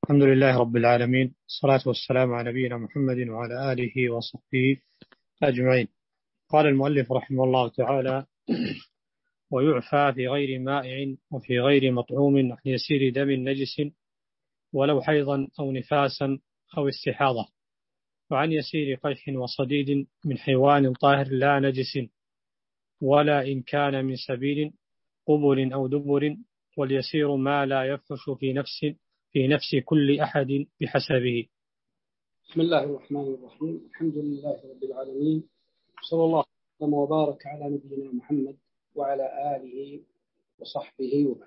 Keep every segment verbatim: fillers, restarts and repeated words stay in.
الحمد لله رب العالمين، الصلاة والسلام على نبينا محمد وعلى آله وصحبه أجمعين. قال المؤلف رحمه الله تعالى: ويعفى في غير مائع وفي غير مطعوم عن يسير دم نجس ولو حيضا أو نفاسا أو استحاضة، وعن يسير قيح وصديد من حيوان طاهر لا نجس، ولا إن كان من سبيل قبل أو دبر، واليسير ما لا يفحش في نفس في نفس كل أحد بحسبه. بسم الله الرحمن الرحيم. الحمد لله رب العالمين، صلى الله وسلم وبارك على نبينا محمد وعلى آله وصحبه وبارك.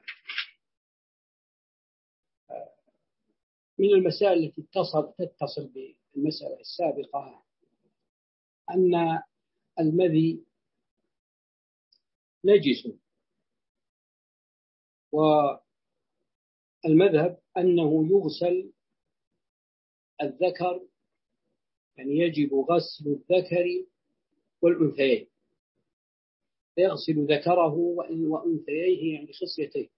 من المسائل التي تتصل تتصل بالمسألة السابقة أن المذي نجس، والمذهب أنه يغسل الذكر، يعني يجب غسل الذكر والأنثيين، فيغسل ذكره وأنثييه يعني خصيتين.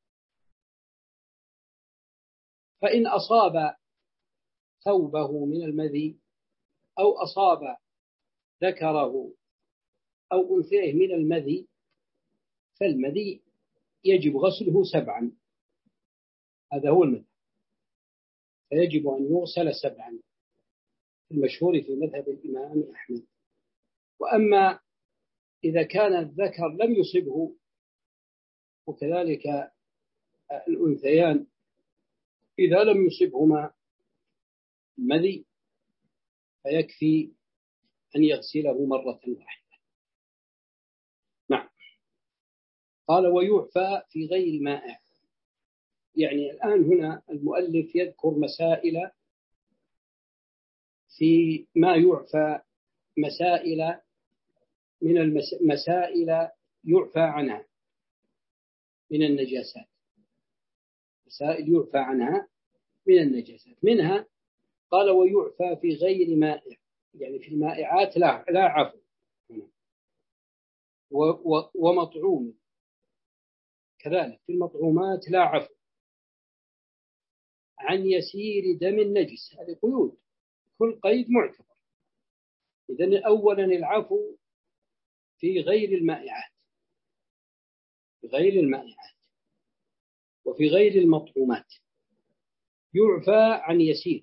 فإن أصاب ثوبه من المذي أو أصاب ذكره أو أنثيه من المذي، فالمذي يجب غسله سبعا، هذا هو المذهب، فيجب أن يغسل سبعا المشهور في مذهب الإمام أحمد. وأما إذا كان الذكر لم يصبه وكذلك الأنثيان إذا لم يصبهما المذي فيكفي أن يغسله مرة واحدة. نعم. قال: ويعفى في غير مائع. يعني الآن هنا المؤلف يذكر مسائل في ما يعفى، مسائل من المسائل يعفى عنها من النجاسات، مسائل يعفى عنها من النجاسات. منها قال: ويعفى في غير مائع، يعني في المائعات لا لا عفو، ومطعوم كذلك في المطعومات لا عفو، عن يسير دم النجس. هذه قيود، كل قيد معتبر. إذن أولا العفو في غير المائعات، في غير المائعات وفي غير المطعومات يعفى عن يسير.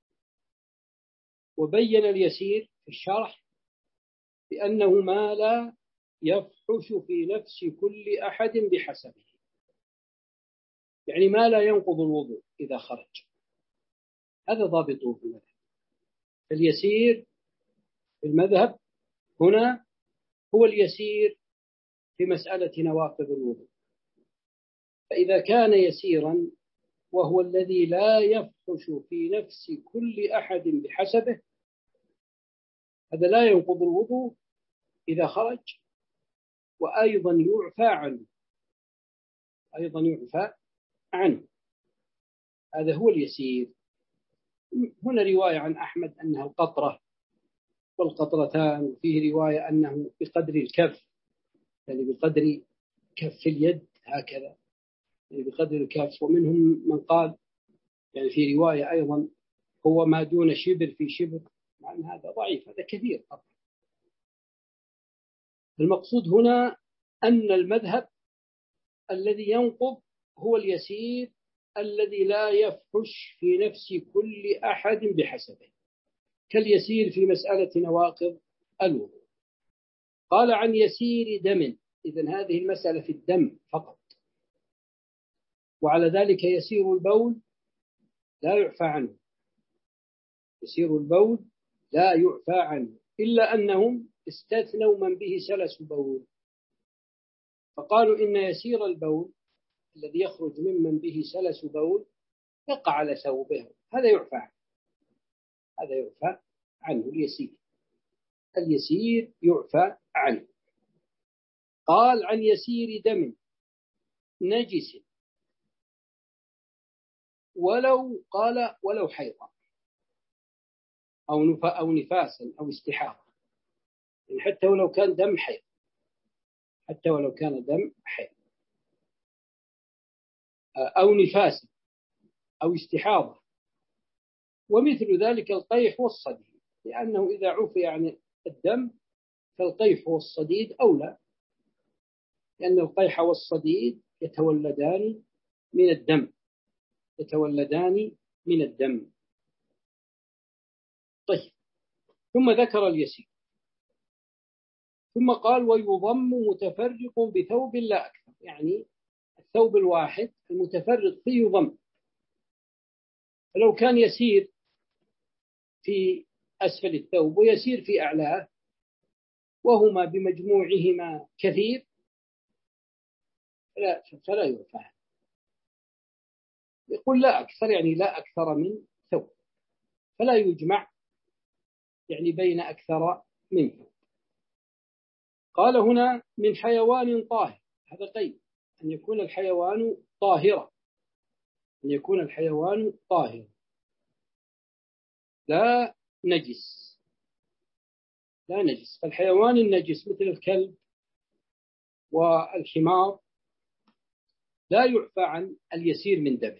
وبين اليسير في الشرح بأنه ما لا يفحش في نفس كل أحد بحسبه، يعني ما لا ينقض الوضوء إذا خرج، هذا ضابطه في المذهب. اليسير في المذهب هنا هو اليسير في مسألة نواقض الوضوء، فإذا كان يسيرا وهو الذي لا يفحش في نفس كل أحد بحسبه، هذا لا ينقض الوضوء إذا خرج، وأيضا يعفى عنه، أيضا يعفى عنه. هذا هو اليسير. هنا رواية عن أحمد أنها القطرة والقطرتان، وفيه رواية أنه بقدر الكف، يعني بقدر كف اليد هكذا، يعني بقدر الكف. ومنهم من قال يعني في رواية أيضا هو ما دون شبر في شبر، مع أن هذا ضعيف، هذا كثير طبعا. المقصود هنا أن المذهب الذي ينقض هو اليسير الذي لا يفحش في نفس كل أحد بحسبه، كاليسير في مسألة نواقض الوضوء. قال: عن يسير دم. إذن هذه المسألة في الدم فقط، وعلى ذلك يسير البول لا يعفى عنه، يسير البول لا يعفى عنه، إلا أنهم استثنوا من به سلس بول، فقالوا إن يسير البول الذي يخرج ممن به سلس بول يقع على ثوبه، هذا يعفى عنه، هذا يعفى عنه اليسير، اليسير يعفى عنه. قال: عن يسير دم نجس ولو قال ولو حيضا أو أو نفاسا أو استحاضة، يعني حتى ولو كان دم حيض، حتى ولو كان دم حيض أو نفاسا أو استحاضة، ومثل ذلك القيح والصديد، لأنه إذا عفي عن الدم فالقيح والصديد أولى، لأن القيح والصديد يتولدان من الدم يتولدان من الدم. طيب، ثم ذكر اليسير، ثم قال ويضم متفرق بثوب لا أكثر، يعني الثوب الواحد المتفرق فيه يضم، فلو كان يسير في أسفل الثوب ويسير في أعلاه وهما بمجموعهما كثير فلا, فلا يرفع. يقول لا أكثر، يعني لا أكثر من ثوب، فلا يجمع يعني بين أكثر من ثوب. قال هنا من حيوان طاهر، هذا قيد، أن يكون الحيوان طاهرا، أن يكون الحيوان طاهرا لا نجس، لا نجس. فالحيوان النجس مثل الكلب والحمار لا يعفى عن اليسير من دمه.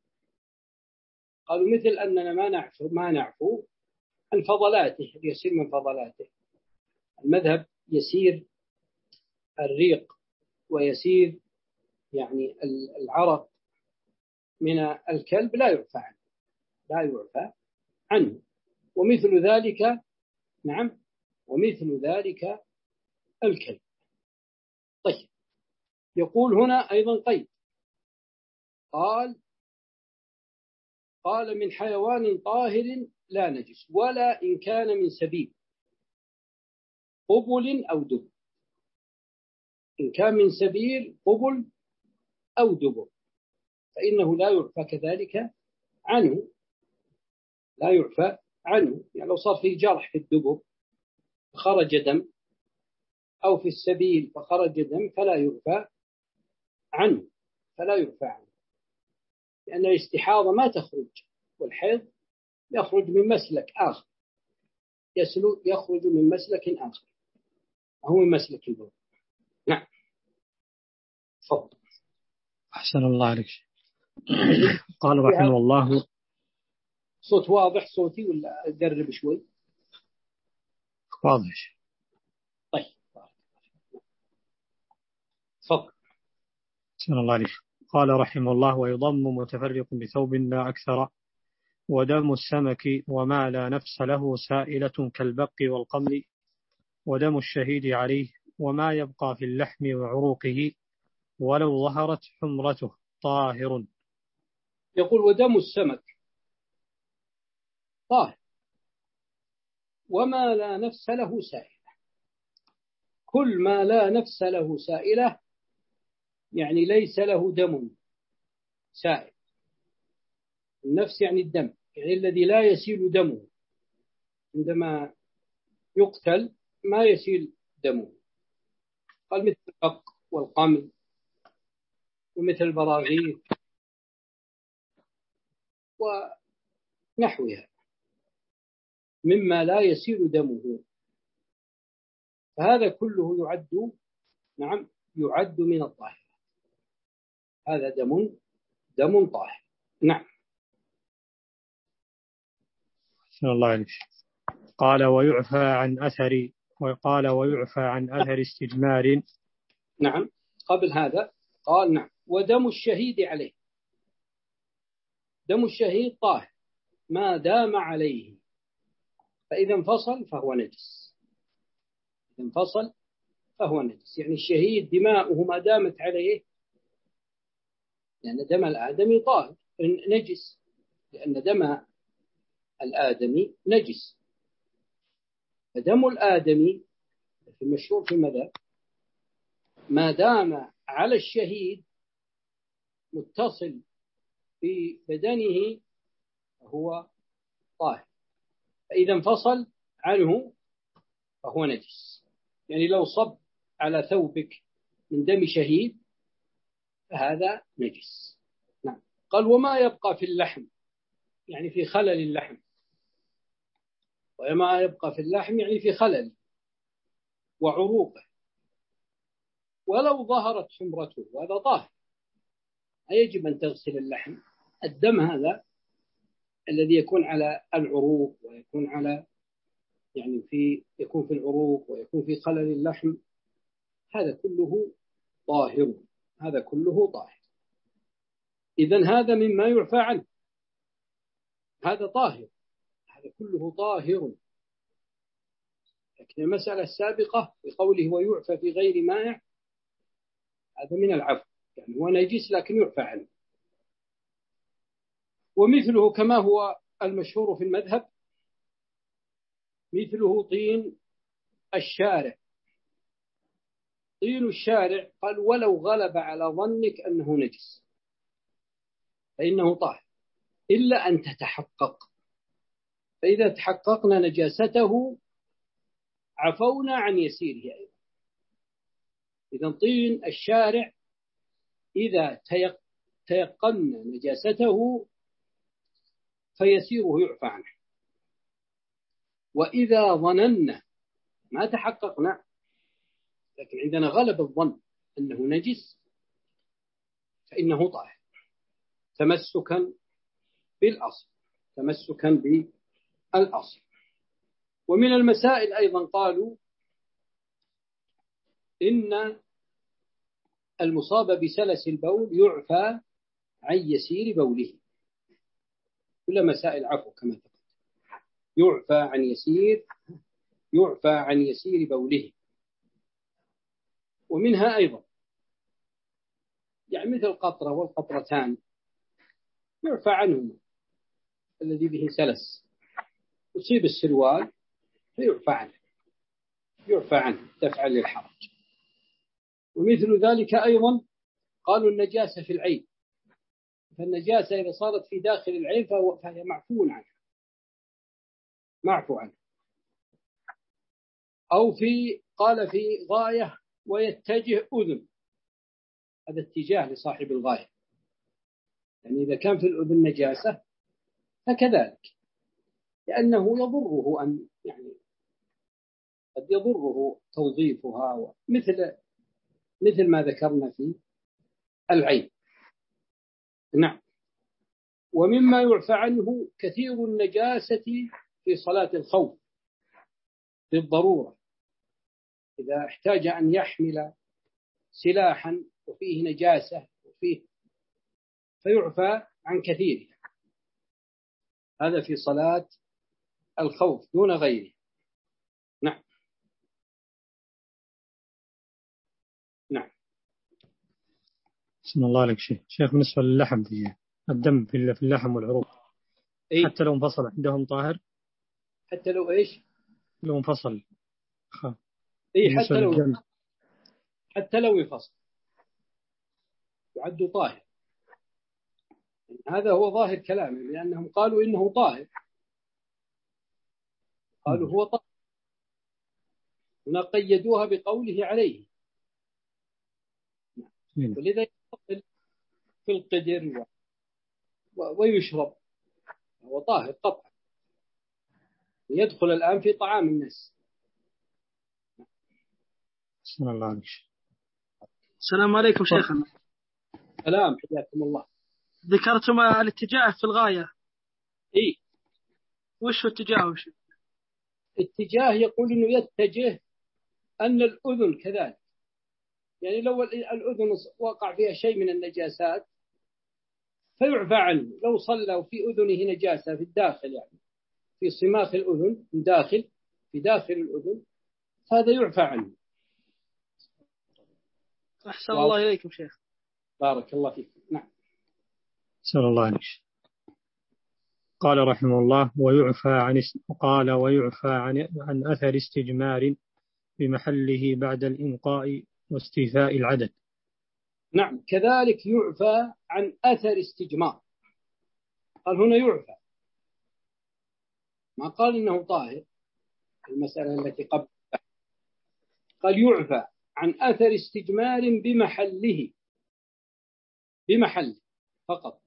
قالوا مثل أننا ما نعفو ما نعفو عن فضلاته، اليسير من فضلاته. المذهب يسير الريق ويسير يعني العرق من الكلب لا يعفى عنه، لا يعفى عنه. ومثل ذلك نعم ومثل ذلك الكلب. طيب، يقول هنا أيضا قيد، قال قال من حيوان طاهر لا نجس ولا إن كان من سبيل قبل أو دبر. إن كان من سبيل قبل أو دبر فإنه لا يعفى كذلك عنه، لا يعفى عنه. يعني لو صار فيه جرح في الدبر فخرج دم، أو في السبيل فخرج دم، فلا يعفى عنه فلا يعفى عنه لأن الاستحاضة ما تخرج، والحيض يخرج من مسلك آخر، يسلو يخرج من مسلك آخر، هو من مسلك البول. نعم، تفضل. أحسن الله عليك. قال رحمه الله. صوت واضح صوتي ولا أقرب شوي؟ واضح. طيب، تفضل. أحسن الله عليك. قال رحمه الله ويضم متفرق بثوب لا أكثر، ودم السمك وما لا نفس له سائلة كالبق والقمل، ودم الشهيد عليه وما يبقى في اللحم وعروقه ولو ظهرت حمرته طاهر. يقول ودم السمك طاهر وما لا نفس له سائلة. كل ما لا نفس له سائلة يعني ليس له دم سائل. النفس يعني الدم، يعني الذي لا يسيل دمه، عندما يقتل ما يسيل دمه. قال مثل البق والقمل ومثل البراغيث ونحوها مما لا يسيل دمه، فهذا كله يعد نعم يعد من الطاهر، هذا دم دم طاهر. نعم. أحسن الله عليك. قال ويعفى عن أثر وقال ويعفى عن أثر استجمار. نعم، قبل هذا قال نعم ودم الشهيد عليه. دم الشهيد طاهر ما دام عليه، فإذا انفصل فهو نجس، إذا انفصل فهو نجس. يعني الشهيد دماؤه ما دامت عليه، لأن دم الآدمي طاهر نجس، لأن دم الآدمي نجس. فدم الآدمي في المشهور في المذهب ما دام على الشهيد متصل في بدنه فهو طاهر، فإذا انفصل عنه فهو نجس. يعني لو صب على ثوبك من دم شهيد فهذا نجس. نعم. قال وما يبقى في اللحم، يعني في خلل اللحم، وما يبقى في اللحم يعني في خلل وعروقه، ولو ظهرت حمرته، وهذا طاهر، لا يجب أن تغسل اللحم. الدم هذا الذي يكون على العروق ويكون على يعني في يكون في العروق ويكون في خلل اللحم، هذا كله طاهر، هذا كله طاهر. إذن هذا مما يعفى عنه، هذا طاهر، هذا كله طاهر. لكن المسألة السابقة بقوله ويعفى في غير مائع، هذا من العفو، يعني هو نجس لكن يعفى عنه. ومثله كما هو المشهور في المذهب، مثله طين الشارع. طين الشارع قال ولو غلب على ظنك أنه نجس فإنه طاهر إلا أن تتحقق، فإذا تحققنا نجاسته عفونا عن يسيره أيضا. إذا طين الشارع إذا تيقنا نجاسته فيسيره يعفى عنه، وإذا ظننا ما تحققنا لكن عندنا غلب الظن أنه نجس فإنه طاهر تمسكا بالأصل، تمسكا بالأصل. ومن المسائل أيضا قالوا إن المصاب بسلس البول يعفى عن يسير بوله، كل مسائل عفو كما تقول، يعفى عن يسير يعفى عن يسير بوله. ومنها أيضا يعني مثل القطرة والقطرتان يعفى عنهما، الذي به سلس يصيب السروال فيعفى عنه، يعفى عنه دفعا للحرج. ومثل ذلك أيضا قالوا النجاسة في العين، فالنجاسة إذا صارت في داخل العين فهي معفو عنها، معفو عنها. أو في قال في غاية ويتجه أذن، هذا اتجاه لصاحب الغاية، يعني إذا كان في الأذن نجاسة فكذلك، لأنه يضره أن يعني قد يضره توظيفها، مثل مثل ما ذكرنا في العين. نعم. ومما يعفى عنه كثير النجاسة في صلاة الخوف للضرورة، إذا احتاج أن يحمل سلاحا وفيه نجاسة وفيه فيعفى عن كثير، هذا في صلاة الخوف دون غيره. نعم. نعم. بسم الله عليك شيخ. شيخ بالنسبة للحم في الدم في اللحم والعروق إيه؟ حتى لو انفصل عندهم طاهر؟ حتى لو إيش؟ لو انفصل خ... إيه حتى لو للدم. حتى لو انفصل يعد طاهر، هذا هو ظاهر كلامه، لأنهم قالوا إنه طاهر، قالوا هو طاهر، هنا قيدوها بقوله عليه، ولذا يدخل في القدر و... ويشرب، هو طاهر قطعا، يدخل الآن في طعام الناس. بسم الله عليك. السلام عليكم شيخنا. سلام، حياكم الله. ذكرتم الاتجاه في الغاية، إيه وش اتجاهه؟ اتجاه يقول إنه يتجه أن الأذن كذلك، يعني لو الأذن وقع فيها شيء من النجاسات فيعفى عنه، لو صلى وفي أذنه نجاسة في الداخل، يعني في صماخ الأذن من داخل في داخل الأذن، هذا يعفى عنه. أحسن الله إليكم شيخ. بارك الله فيك. نعم. سأل الله عليك. قال رحمه الله ويعفى عن قال ويعفى عن عن أثر استجمار بمحله بعد الإنقاء واستيفاء العدد. نعم، كذلك يعفى عن أثر استجمار، قال هنا يعفى، ما قال إنه طاهر، المسألة التي قبل قال يعفى عن أثر استجمار بمحله، بمحل فقط،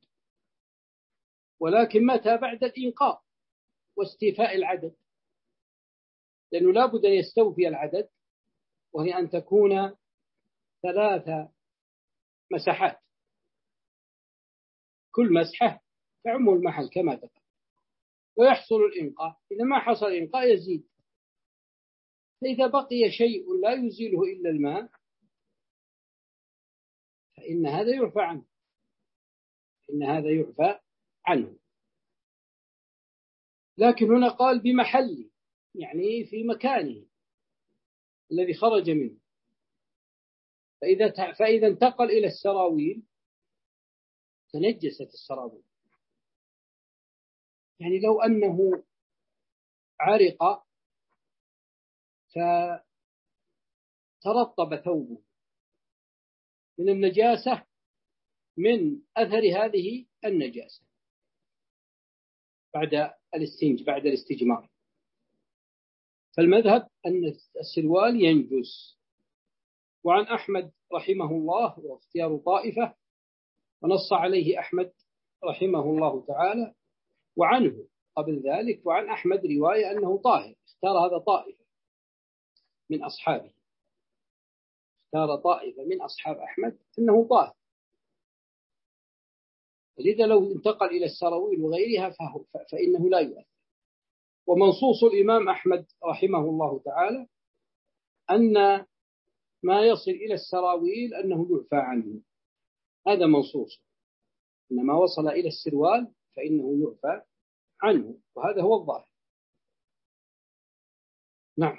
ولكن متى؟ بعد الإنقاء واستيفاء العدد، لأنه لا بد أن يستوفي العدد، وهي أن تكون ثلاث مسحات، كل مسحة تعم المحل كما تقول. ويحصل الإنقاء. إذا ما حصل الإنقاء يزيد. فإذا بقي شيء لا يزيله إلا الماء فإن هذا يعفى عنه، إن هذا يعفى عنه. لكن هنا قال بمحله، يعني في مكانه الذي خرج منه. فإذا فإذا انتقل إلى السراويل تنجست السراويل. يعني لو أنه عرق فترطب ثوبه من النجاسة من أثر هذه النجاسة بعد الاستنج بعد الاستجمار، فالمذهب أن السروال ينجس. وعن أحمد رحمه الله واختيار طائفة، ونص عليه أحمد رحمه الله تعالى، وعنه قبل ذلك وعن أحمد رواية أنه طاهر. اختار هذا طائفة من أصحابه، اختار طائفة من أصحاب أحمد أنه طاهر. لذا لو انتقل إلى السراويل وغيرها فإنه لا يؤثر. ومنصوص الإمام أحمد رحمه الله تعالى أن ما يصل إلى السراويل أنه يعفى عنه، هذا منصوص. إن ما وصل إلى السروال فإنه يعفى عنه، وهذا هو الظاهر. نعم.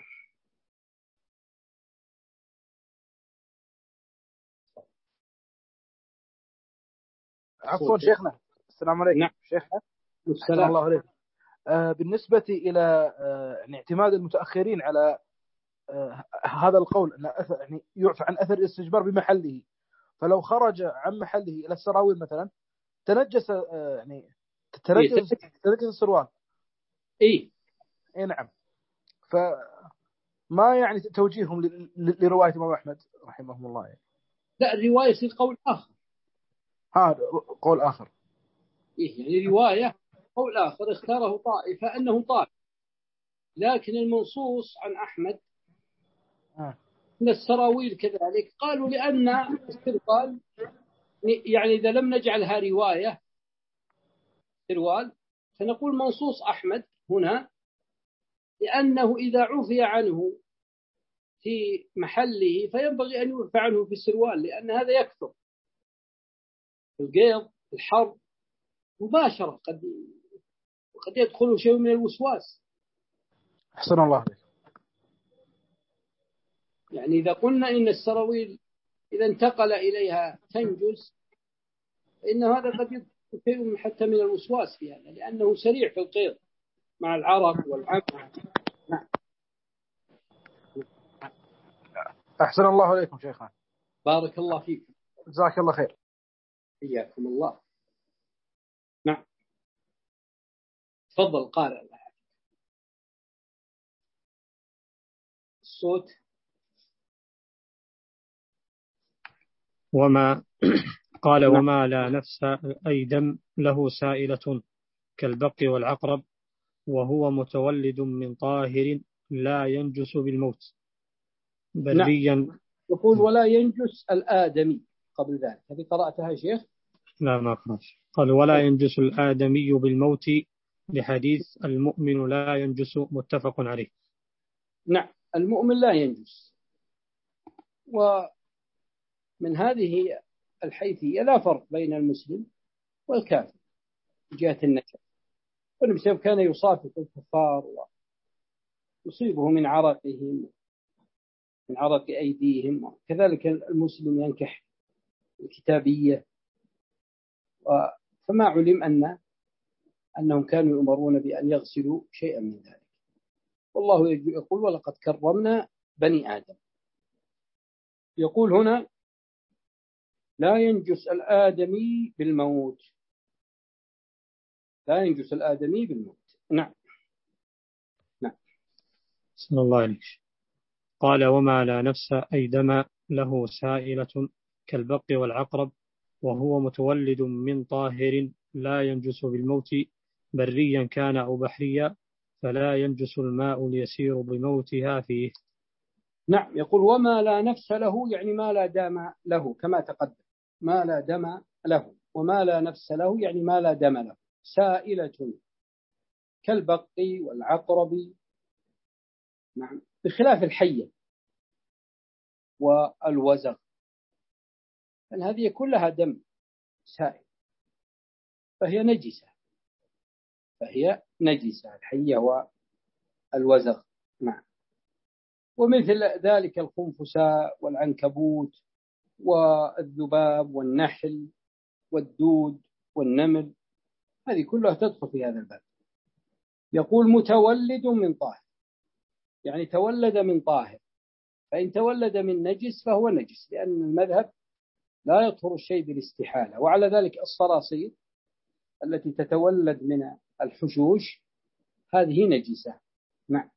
عفوا شيخنا، السلام عليكم. نعم. شيخنا السلام الله عليكم. آه بالنسبة إلى آه اعتماد المتأخرين على آه هذا القول أن يعني يعفى عن أثر الاستجبار بمحله، فلو خرج عن محله إلى السراويل مثلا تنجس آه يعني تنجس تنجس السروال. إيه إيه نعم. فما يعني توجيههم لرواية الإمام أحمد رحمه الله يعني. لا، الرواية يصير قول آخر. هذا قول آخر. إيه يعني رواية قول آخر اختاره طائفة أنه طاهر، لكن المنصوص عن أحمد آه. من السراويل كذلك قالوا لأن السروال يعني إذا لم نجعلها رواية سروال فنقول منصوص أحمد هنا، لأنه إذا عفي عنه في محله فينبغي أن يعفى عنه في السروال، لأن هذا يكثر القيض الحر مباشرة، قد قد يدخل شيء من الوسواس. أحسن الله عليك. يعني إذا قلنا إن السراويل إذا انتقل إليها تنجس فإن هذا قد يدخل شيء حتى من الوسواس في هذا، لأنه سريع في القيض مع العرق والعمى. نعم. أحسن الله عليكم شيخنا. بارك الله فيك. جزاك الله خير. حياكم الله. نعم. تفضل قارئ الصوت. وما قال نعم. وما لا نفس أي دم له سائلة كالبق والعقرب وهو متولد من طاهر لا ينجس بالموت بريا. نعم. يقول ولا ينجس الآدمي قبل ذلك، هذه قرأتها يا شيخ؟ لا ما قرأت. قال ولا ينجس الآدمي بالموت لحديث المؤمن لا ينجس متفق عليه. نعم، المؤمن لا ينجس. ومن هذه الحيثية لا فرق بين المسلم والكافر من جهة النجاسة، والمسلم كان يصافح الكفار ويصيبه من عرقهم من عرق أيديهم، كذلك المسلم ينكح الكتابية، فما علم أن أنهم كانوا يؤمرون بأن يغسلوا شيئا من ذلك. والله يقول ولقد كرمنا بني آدم. يقول هنا لا ينجس الآدمي بالموت، لا ينجس الآدمي بالموت. نعم. نعم. بسم الله عليك. قال وما لا نفس أي دم له سائلة كالبق والعقرب وهو متولد من طاهر لا ينجس بالموت بريا كان أو بحريا فلا ينجس الماء ليسير بموتها فيه. نعم. يقول وما لا نفس له يعني ما لا دم له، كما تقدم ما لا دم له، وما لا نفس له يعني ما لا دم له. سائلة كالبق والعقرب، نعم، بخلاف الحية والوزغ، لأن هذه كلها دم سائل فهي نجسة، فهي نجسة الحية والوزغ. نعم. ومثل ذلك الخنفساء والعنكبوت والذباب والنحل والدود والنمل، هذه كلها تدخل في هذا الباب. يقول متولد من طاهر، يعني تولد من طاهر، فإن تولد من نجس فهو نجس، لأن المذهب لا يطهر الشيء بالاستحالة. وعلى ذلك الصراصير التي تتولد من الحشوش هذه نجسة. نعم.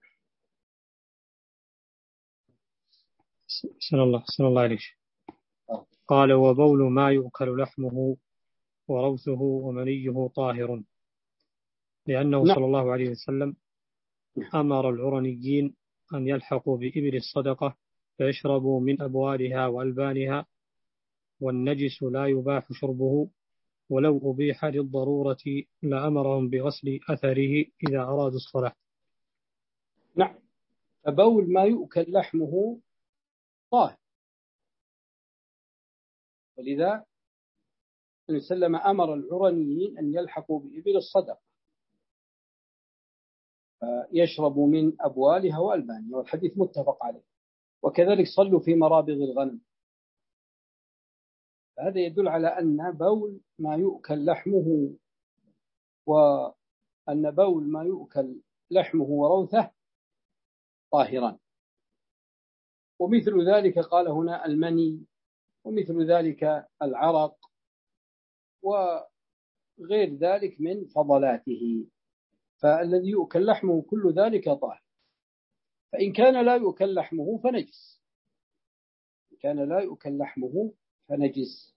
سن الله سن الله عليك. قال وبول ما يؤكل لحمه وروثه ومنيه طاهر، لأنه نعم. صلى الله عليه وسلم أمر العرنيين أن يلحقوا بإبل الصدقة فيشربوا من أبوالها وألبانها، والنجس لا يباح شربه، ولو أبيح للضرورة لأمرهم بغسل أثره إذا أرادوا الصلاة. نعم. فبول ما يؤكل لحمه طاهر، ولذا النبي صلى الله عليه وسلم أمر العرنيين أن يلحقوا بإبل الصدقة يشربوا من أبوالها وألبانها، والحديث متفق عليه. وكذلك صلوا في مرابض الغنم. هذا يدل على أن بول ما يؤكل لحمه وأن بول ما يؤكل لحمه وروثه طاهران. ومثل ذلك قال هنا المني، ومثل ذلك العرق، وغير ذلك من فضلاته. فالذي يؤكل لحمه كل ذلك طاهر. فإن كان لا يؤكل لحمه فنجس، إن كان لا يؤكل لحمه فنجس.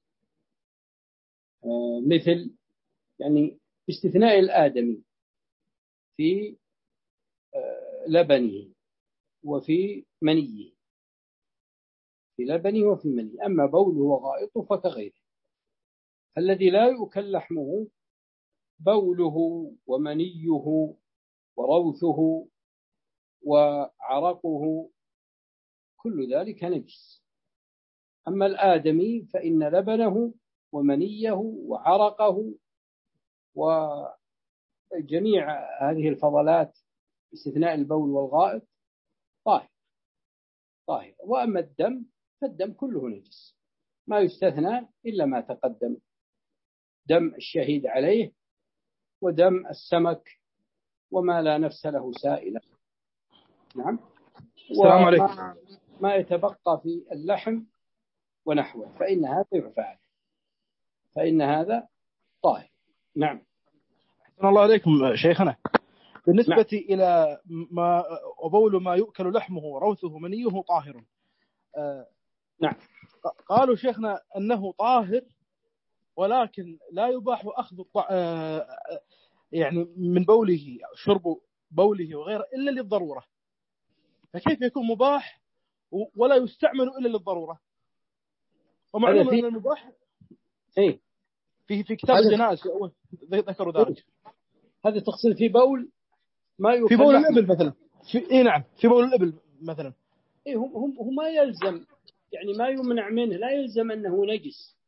آه مثل يعني باستثناء الآدمي في آه لبنه وفي منيه، في لبنه وفي منيه. أما بوله وغائطه فكغيره. الذي لا يؤكل لحمه بوله ومنيه وروثه وعرقه كل ذلك نجس. أما الآدمي فإن لبنه ومنيه وعرقه وجميع هذه الفضلات باستثناء البول والغائط طاهر طاهر. وأما الدم فالدم كله نجس، ما يستثنى إلا ما تقدم، دم الشهيد عليه ودم السمك وما لا نفس له سائلة. نعم. السلام عليكم. وما ما يتبقى في اللحم ونحوه فإن هذا يعفى، فإن هذا طاهر. نعم. أحسن الله عليكم شيخنا. بالنسبة نعم. إلى ما وبول ما يؤكل لحمه وروثه منيه طاهر، آه نعم. قالوا شيخنا أنه طاهر، ولكن لا يباح أخذ آه يعني من بوله شرب بوله وغيره إلا للضرورة، فكيف يكون مباح ولا يستعمل إلا للضرورة؟ ومعلوم أن المباح إيه؟ في في كتاب الجنائز ذكروا ذلك. هذا تقصد في بول ما يؤكل في بول الإبل مثلا. في إيه نعم، في بول الإبل مثلا. إيه هم هم هم ما يلزم، يعني ما يمنع منه، لا يلزم أنه نجس،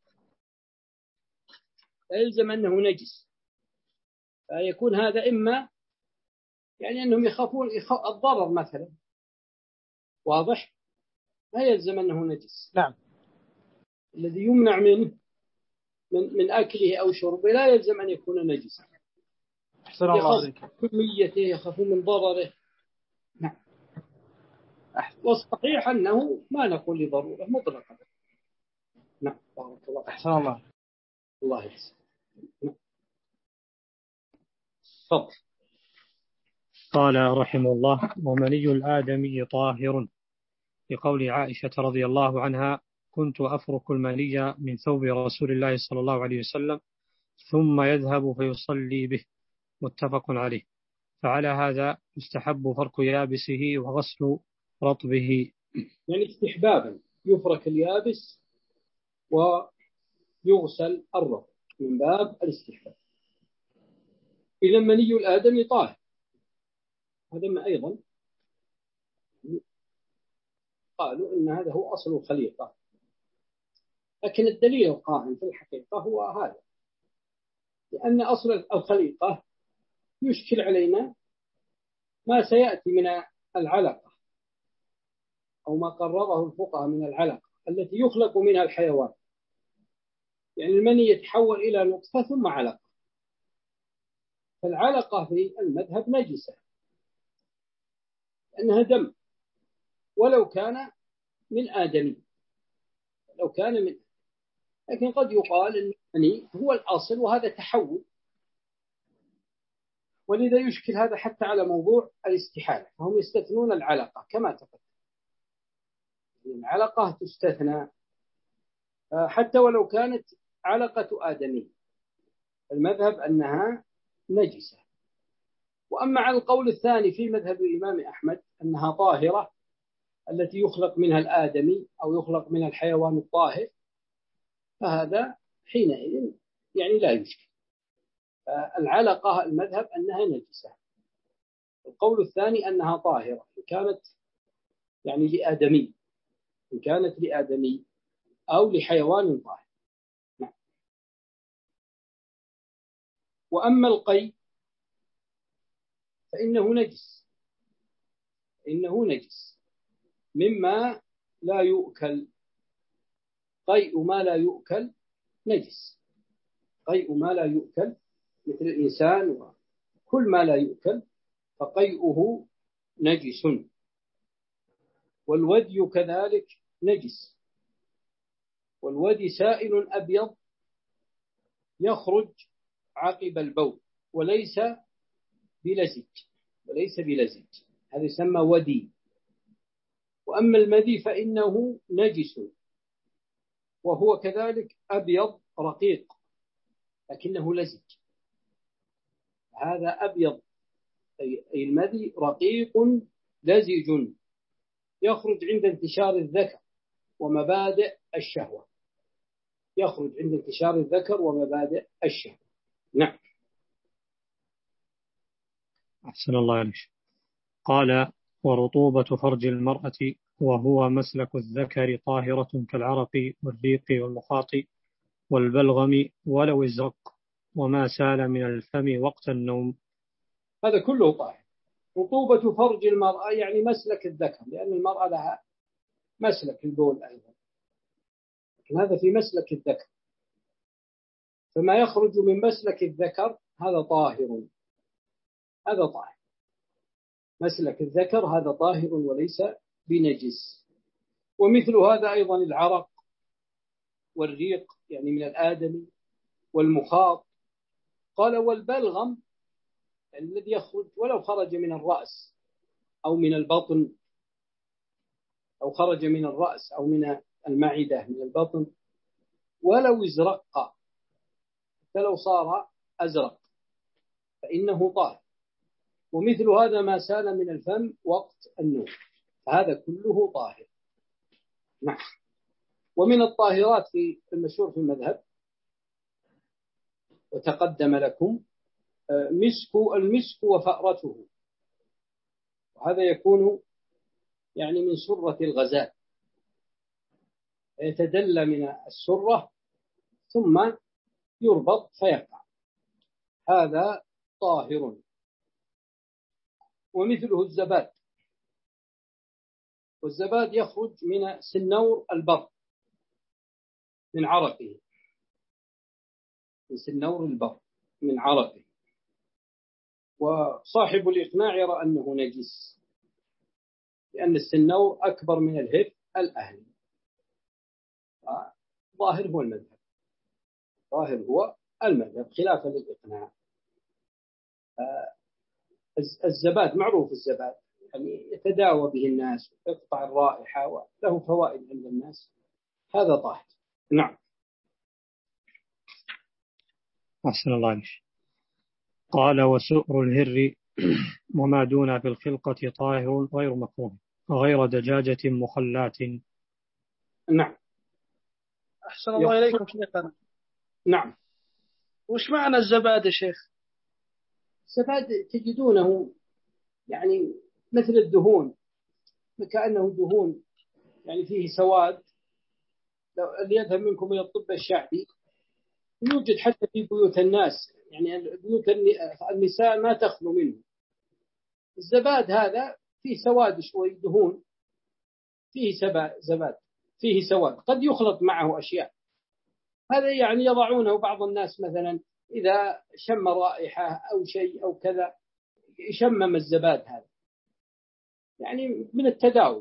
لا يلزم أنه نجس. فيكون هذا إما يعني أنهم يخافون يخاف الضرر مثلا، واضح؟ لا يلزم أنه نجس. نعم. الذي يمنع منه من من أكله أو شربه لا يلزم أن يكون نجسا. أحسن الله عليك. كميته، يخافون من ضرره. نعم. والصحيح أنه ما نقول لضرورة مطلقة. نعم. بارك الله. أحسن الله. الله يحسن. تفضل. قال رحمه الله ومني الآدمي طاهر، لقول عائشة رضي الله عنها كنت أفرك المني من ثوب رسول الله صلى الله عليه وسلم ثم يذهب فيصلي به، متفق عليه. فعلى هذا يستحب فرك يابسه وغسل رطبه. يعني استحبابا يفرك اليابس ويغسل الرطب من باب الاستحباب. إذا مني الآدمي طاهر هذا ما أيضا قالوا إن هذا هو أصل الخليقة، لكن الدليل القائم في الحقيقة هو هذا، لأن أصل الخليقة يشكل علينا ما سيأتي من العلقة أو ما قرره الفقهاء من العلقة التي يخلق منها الحيوان. يعني المني يتحول إلى نطفة ثم علقة، فالعلقة في المذهب نجسة لأنها دم ولو كان من آدمي، لو كان من، لكن قد يقال أن المني هو الأصل وهذا تحول، ولذا يشكل هذا حتى على موضوع الاستحالة، فهم يستثنون العلقة كما تقدم، العلقة تستثنى حتى ولو كانت علقة آدمي، المذهب أنها نجسة. وأما على القول الثاني في مذهب الإمام أحمد أنها طاهرة التي يخلق منها الآدمي أو يخلق منها الحيوان الطاهر، فهذا حينئذ يعني لا يشكل. العلقة المذهب أنها نجسة، القول الثاني أنها طاهرة إن كانت يعني لآدمي، إن كانت لآدمي أو لحيوان طاهر. نعم. وأما القي فإنه نجس، إنه نجس مما لا يؤكل، قيء ما لا يؤكل نجس، قيء ما لا يؤكل مثل الإنسان وكل ما لا يؤكل فقيئه نجس. والودي كذلك نجس، والودي سائل أبيض يخرج عقب البول وليس بلزج، وليس بلزج، هذا يسمى ودي. وأما المذي فإنه نجس وهو كذلك أبيض رقيق لكنه لزج، هذا أبيض أي المذي رقيق لزج يخرج عند انتشار الذكر ومبادئ الشهوة، يخرج عند انتشار الذكر ومبادئ الشهوة. نعم. أحسن الله عليك. قال: ورطوبة فرج المرأة وهو مسلك الذكر طاهرة كالعرق والريق والمخاط والبلغم ولو ازرق وما سال من الفم وقت النوم. هذا كله طاهر. رطوبة فرج المرأة يعني مسلك الذكر، لأن المرأة لها مسلك البول أيضا، لكن هذا في مسلك الذكر، فما يخرج من مسلك الذكر هذا طاهر، هذا طاهر، مسلك الذكر هذا طاهر وليس بنجس. ومثل هذا أيضا العرق والريق يعني من الآدمي والمخاط. قال: والبلغم الذي يخرج ولو خرج من الرأس أو من البطن، أو خرج من الرأس أو من المعدة من البطن ولو ازرق، فلو صار أزرق فإنه طاهر. ومثل هذا ما سال من الفم وقت النوم، فهذا كله طاهر. نعم. ومن الطاهرات في المشهور في المذهب وتقدم لكم مسك المسك وفأرته، وهذا يكون يعني من سرة الغزال، يتدلى من السرة ثم يربط فيقع، هذا طاهر. ومثله الزباد، والزباد يخرج من سنور البر من عرقه، من سنور البر من عرقه. وصاحب الإقناع يرى أنه نجس لأن السنور أكبر من الهف الأهلي. ظاهر هو المذهب، ظاهر هو المذهب خلافا للإقناع. الزباد معروف، الزباد يعني يتداوى به الناس ويقطع الرائحة وله فوائد عند الناس، هذا طاهر. نعم. أحسن الله عليك. قال: وسؤر الهر وما دون في الخلقة طاهر غير مكروه غير دجاجة مخلات. نعم. أحسن الله إليكم شيخنا. نعم. وش معنى الزباد يا شيخ؟ الزباد تجدونه يعني مثل الدهون، كأنه دهون يعني فيه سواد. لو اللي يذهب منكم إلى الطب الشعبي يوجد حتى في بيوت الناس، يعني بيوت النساء ما تخلو منه. الزباد هذا فيه سواد شوي، دهون فيه زباد، فيه سواد، قد يخلط معه أشياء. هذا يعني يضعونه بعض الناس مثلا إذا شم رائحة أو شيء أو كذا يشمم الزباد هذا، يعني من التداوي.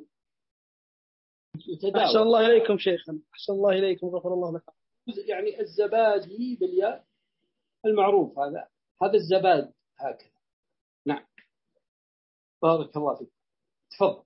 أحسن الله إليكم شيخنا، أحسن الله إليكم، غفر الله لك. يعني الزبادي بالياء المعروف هذا، هذا الزباد هكذا. نعم، بارك الله فيك. تفضل.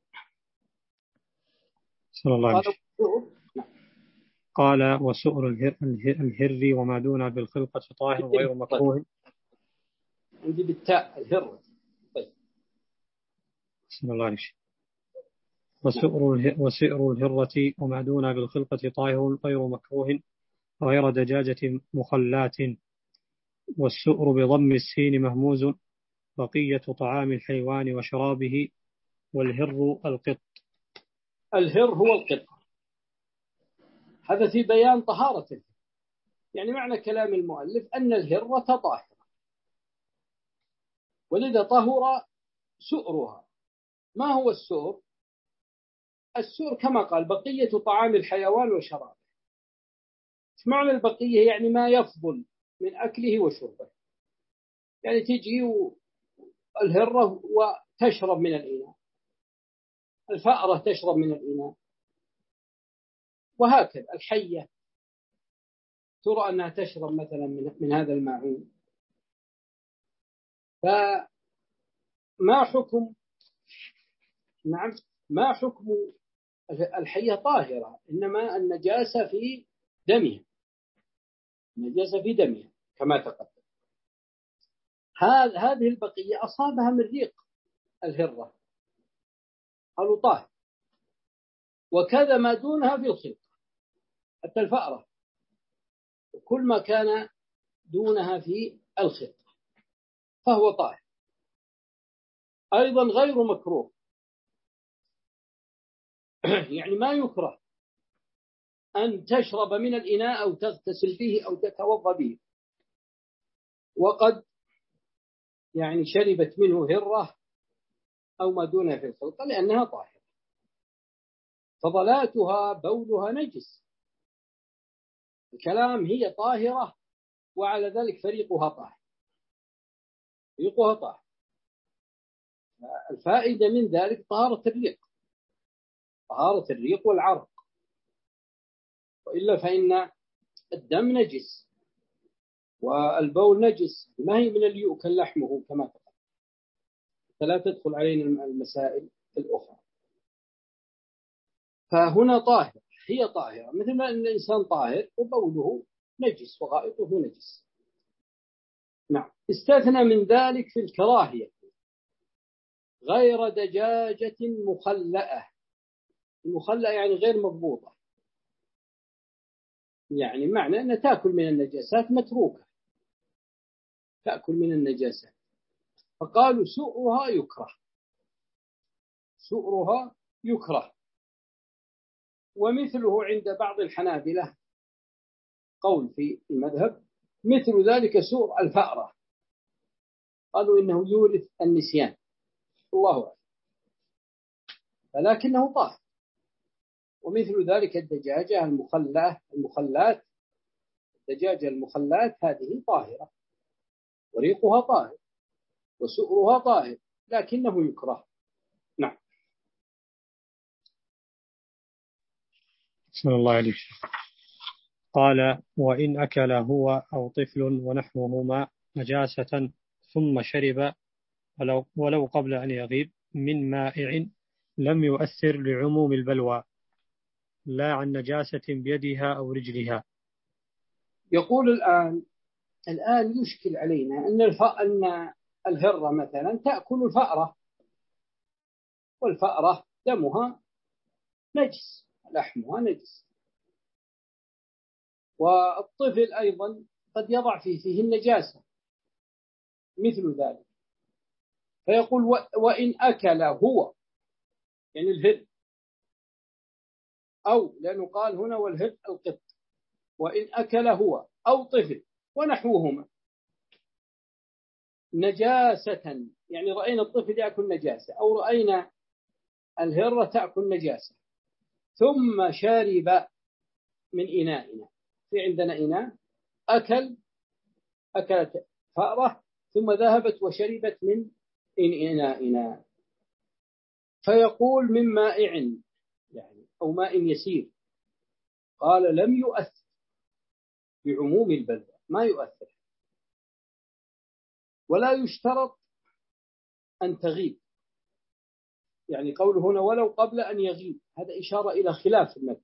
صلى الله عليه وسلم. قال وسؤر الهر, الهر وما دون بالخلقة طاهر غير مكروه. عندي بالتاء الهر. طيب. صلى الله عليه وسلم. وسؤر, وسؤر الهرة وما دون بالخلقة طاهر غير مكروه غير دجاجة مخلات. والسؤر بضم السين مهموز بقية طعام الحيوان وشرابه. والهر القط. الهر هو القط. هذا في بيان طهارته، يعني معنى كلام المؤلف أن الهرة طاهرة، ولذا طهر سؤرها. ما هو السؤر؟ السؤر كما قال بقية طعام الحيوان وشرابه. معنى البقية يعني ما يفضل من أكله وشربه، يعني تجي الهرة وتشرب من الإناء، الفأرة تشرب من الإناء، وهكذا الحية ترى أنها تشرب مثلا من, من هذا الماعون. فما حكم نعم ما حكم الحية طاهرة، إنما النجاسة في دمها، النجاسة في دمها كما تقدم. هذه البقية أصابها من ريق الهرة قالوا طاهر، وكذا ما دونها في الخلق، حتى الفأرة وكل ما كان دونها في الخلق فهو طاهر. أيضا غير مكروه، يعني ما يكره أن تشرب من الإناء أو تغتسل به أو تتوضأ به وقد يعني شربت منه هرة أو ما دونها في الخلق، لأنها طاهرة. فضلاتها بولها نجس، الكلام هي طاهرة وعلى ذلك فريقها طاهر، فريقها طاهر. الفائدة من ذلك طهارة الريق، طهارة الريق والعرق، وإلا فإن الدم نجس والبول نجس، ما هي من اللي يؤكل لحمه كما تقول، فلا تدخل علينا المسائل الأخرى. فهنا طاهر، هي طاهرة مثل ما أن الإنسان طاهر وبوله نجس وغائطه نجس. نعم. استثنى من ذلك في الكراهية غير دجاجة مخلأة. المخلأة يعني غير مضبوطة، يعني معنى أن تأكل من النجاسات متروكة، تأكل من النجاسات. فقالوا سؤرها يكره، سؤرها يكره. ومثله عند بعض الحنابلة قول في المذهب مثل ذلك سؤر الفأرة، قالوا إنه يورث النسيان، الله أعلم، ولكنه طاهر. ومثل ذلك الدجاجة المخلات المخلات الدجاجة المخلات هذه طاهرة وريقها طاهر وسؤرها طاهر، لكنه يكره. نعم. صلى الله عليه وسلم. قال وإن أكل هو أو طفل ونحوهما نجاسة ثم شرب ولو, ولو قبل أن يغيب من مائع لم يؤثر لعموم البلوى لا عن نجاسة بيدها أو رجلها. يقول الآن الآن يشكل علينا أن الف... أن الهرة مثلا تأكل الفأرة، والفأرة دمها نجس، لحمها نجس، والطفل أيضا قد يضع فيه فيه النجاسة مثل ذلك. فيقول وإن أكل هو، يعني الهر، أو لأنه قال هنا والهر القط، وإن أكل هو أو طفل ونحوهما نجاسة، يعني رأينا الطفل يأكل نجاسة أو رأينا الهرة تأكل نجاسة، ثم شرب من إنائنا، في عندنا إناء أكل أكلت فأرة ثم ذهبت وشربت من إنائنا، فيقول من مائع يعني أو ماء يسير، قال لم يؤثر بعموم البلوى، ما يؤثر، ولا يشترط أن تغيب، يعني قوله هنا ولو قبل أن يغيب، هذا إشارة إلى خلاف في المذهب،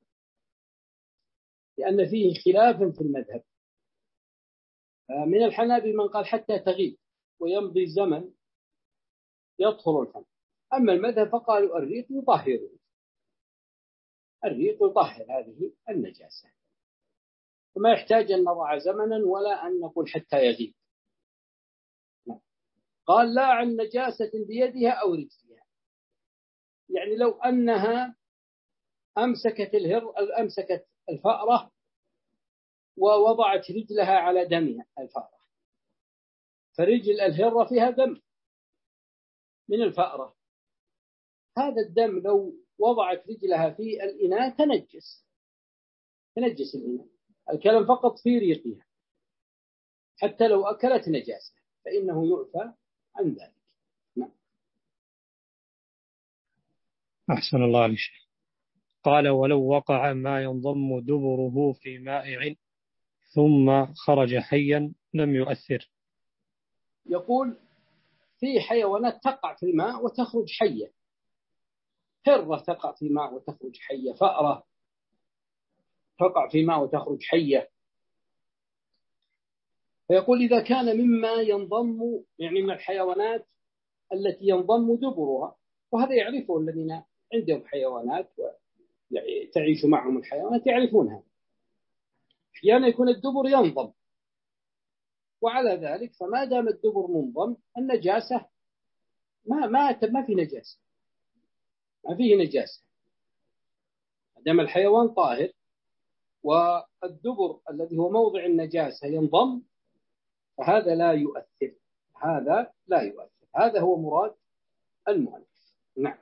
لأن فيه خلاف في المذهب. من الحنابلة من قال حتى تغيب ويمضي الزمن يطهر الفم، أما المذهب فقالوا الريق يطهر، الريق يطهر هذه النجاسة، وما يحتاج أن نضع زمنا ولا أن نقول حتى يغيب. قال لا عن نجاسة بيدها أو رجلها، يعني لو أنها أمسكت الهر أمسكت الفأرة ووضعت رجلها على دمها الفأرة، فرجل الهرة فيها دم من الفأرة، هذا الدم لو وضعت رجلها في الإناء تنجس تنجس الإناء، الكلام فقط في ريقها، حتى لو أكلت نجاسة فإنه يعفى عن ذلك. نعم. أحسن الله عليك. قال ولو وقع ما ينضم دبره في مائع ثم خرج حيا لم يؤثر. يقول في حيوانات تقع في الماء وتخرج حية، هرة تقع في الماء وتخرج حية، فأرة تقع في الماء وتخرج حية، فيقول إذا كان مما ينضم يعني من الحيوانات التي ينضم دبرها، وهذا يعرفه الذين عندهم حيوانات وتعيش معهم الحيوانات يعرفونها، أحيانا يكون الدبر ينضم، وعلى ذلك فما دام الدبر منضم النجاسة ما ما ما في نجاسة، ما فيه نجاسة، ما دام الحيوان طاهر والدبر الذي هو موضع النجاسة ينضم، فهذا لا يؤثر، هذا لا يؤثر، هذا هو مراد المؤلف. نعم.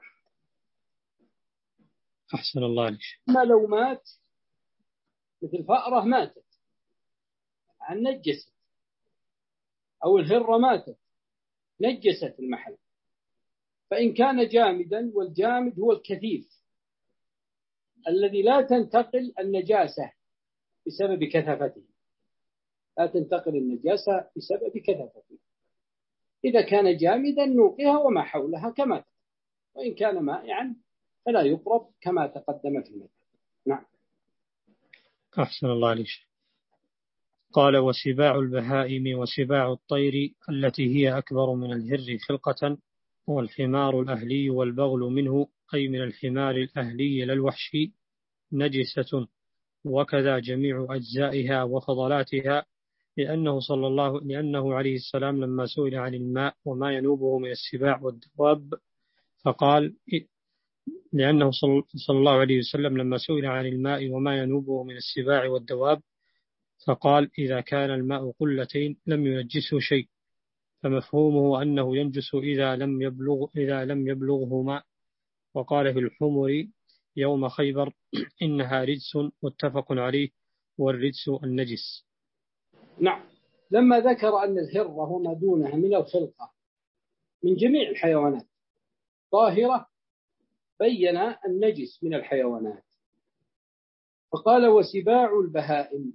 أحسن الله عليك. ما لو مات مثل فأرة ماتت عن نجست، أو الهرة ماتت نجست المحل، فإن كان جامدا، والجامد هو الكثيف الذي لا تنتقل النجاسة بسبب كثافته، لا تنتقل النجاسة بسبب كثافته، إذا كان جامدا نوقها وما حولها كما تقدم، وإن كان مائعا فلا يقرب كما تقدم في المذهب. نعم. أحسن الله عليك. قال وسباع البهائم وسباع الطير التي هي أكبر من الهر خلقة، والحمار الأهلي والبغل منه أي من الحمار الأهلي للوحشي نجسة، وكذا جميع أجزائها وفضلاتها، لأنه صلى الله لأنه عليه السلام لما سئل عن الماء وما ينوبه من السباع والدواب فقال لأنه صلى الله عليه وسلم لما سئل عن الماء وما ينوبه من السباع والدواب فقال إذا كان الماء قلتين لم ينجسه شيء، فمفهومه أنه ينجس إذا لم يبلغ إذا لم يبلغه ماء. وقال في الحمر يوم خيبر إنها رجس متفق عليه، والرجس النجس. نعم. لما ذكر أن الهرة وما دونها من الخلقة من جميع الحيوانات طاهرة، بين النجس من الحيوانات فقال وسباع البهائم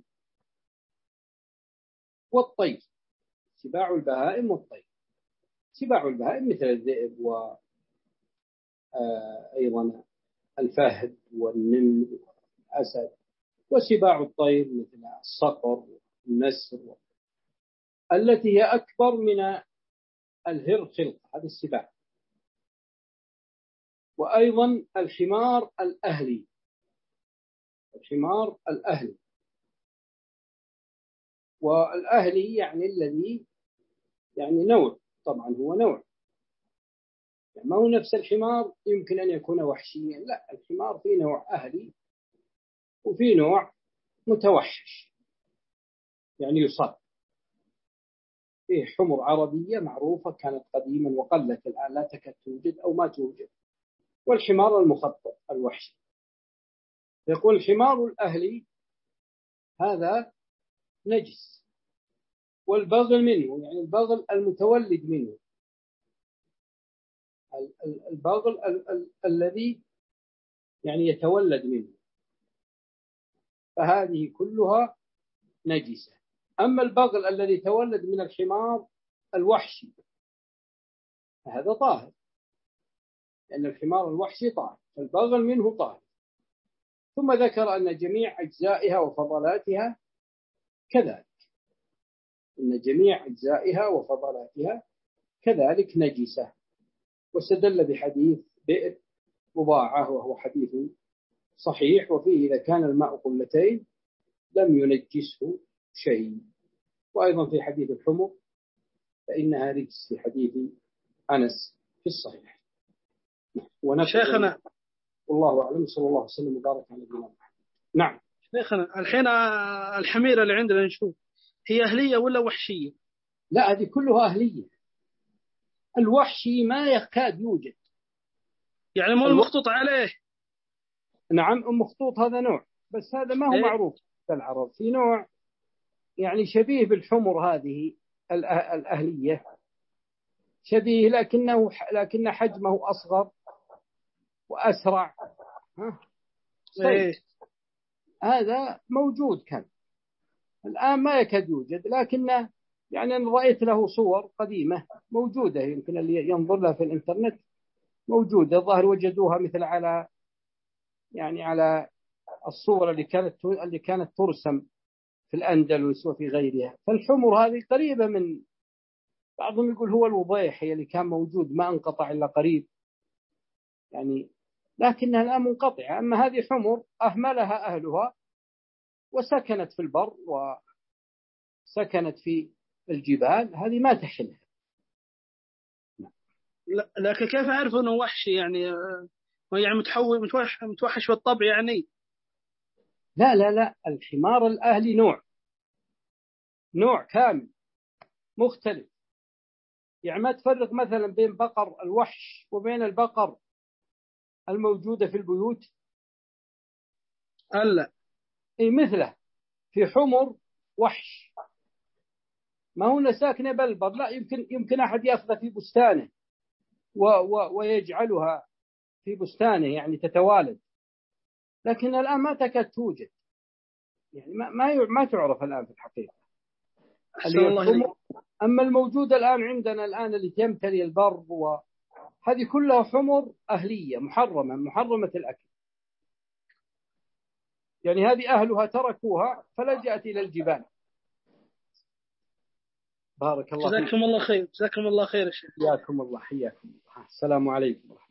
والطير، سباع البهائم والطير، سباع البهائم مثل الذئب وأيضا الفهد والنمر والأسد، وسباع الطير مثل الصقر والنسر التي هي أكبر من الهر خلقة، هذا السباع. وأيضا الحمار الأهلي، الحمار الأهلي، والأهلي يعني الذي يعني نوع، طبعا هو نوع يعني ما هو نفس الحمار يمكن أن يكون وحشيا، لا، الحمار في نوع أهلي وفي نوع متوحش يعني يصاب. فيه حمر عربية معروفة كانت قديما وقلت الآن لا تكاد توجد أو ما توجد، والحمار المخطط الوحشي. يقول الحمار الأهلي هذا نجس، والبغل منه يعني البغل المتولد منه، البغل ال- ال- الذي يعني يتولد منه، فهذه كلها نجسة. أما البغل الذي تولد من الحمار الوحشي فهذا طاهر، لأن الحمار الوحشي طاهر، فالبغل منه طاهر. ثم ذكر أن جميع أجزائها وفضلاتها كذلك، أن جميع أجزائها وفضلاتها كذلك نجسة، واستدل بحديث بئر بضاعة وهو حديث صحيح، وفيه إذا كان الماء قلتين لم ينجسه شيء. وأيضا في حديث الحمر فإنها رجس في حديث أنس في الصحيح. شيخنا والله أعلم، صلى الله وسلم وبارك على نبينا محمد. نعم شيخنا الحين الحميرة اللي عندنا نشوف هي أهلية ولا وحشية؟ لا، هذه كلها أهلية. الوحشي ما يكاد يوجد، يعني مو المخطوط عليه. نعم، المخطوط هذا نوع، بس هذا ما هو إيه؟ معروف في العرب. في نوع يعني شبيه بالحمر هذه الأهلية، شبيه لكنه لكن حجمه أصغر وأسرع. إيه؟ هذا موجود كان، الآن ما يكاد يوجد، لكنه يعني أنا رأيت له صور قديمة موجودة، يمكن اللي ينظر لها في الإنترنت موجودة، الظاهر وجدوها مثل على يعني على الصور اللي كانت اللي كانت ترسم في الأندلس وفي غيرها. فالحمر هذه قريبة من، بعضهم يقول هو الوضيحي اللي كان موجود ما انقطع إلا قريب يعني، لكنها الآن منقطعة. أما هذه حمر أهملها أهلها وسكنت في البر وسكنت في الجبال، هذه ما تحلها. لكن كيف أعرف أنه وحشي يعني؟ يعني متحول متوحش متوحش بالطبع يعني؟ لا لا لا، الحمار الأهلي نوع نوع كامل مختلف، يعني ما تفرق مثلا بين بقر الوحش وبين البقر الموجودة في البيوت. ألا أي مثله، في حمر وحش ما هو ساكنة بالبر، لا، يمكن يمكن أحد يأخذها في بستانه و و ويجعلها في بستانه يعني تتوالد، لكن الآن ما تكاد توجد، يعني ما ما ما تعرف الآن في الحقيقة. الله. أما الموجود الآن عندنا الآن اللي تمتلي البر وهذه كلها حمر أهلية محرمة محرمة الأكل، يعني هذه أهلها تركوها فلجأت إلى الجبال. بارك الله فيك. جزاكم الله خير. جزاكم الله خير يا شيخ. حياكم الله حياكم الله. السلام عليكم.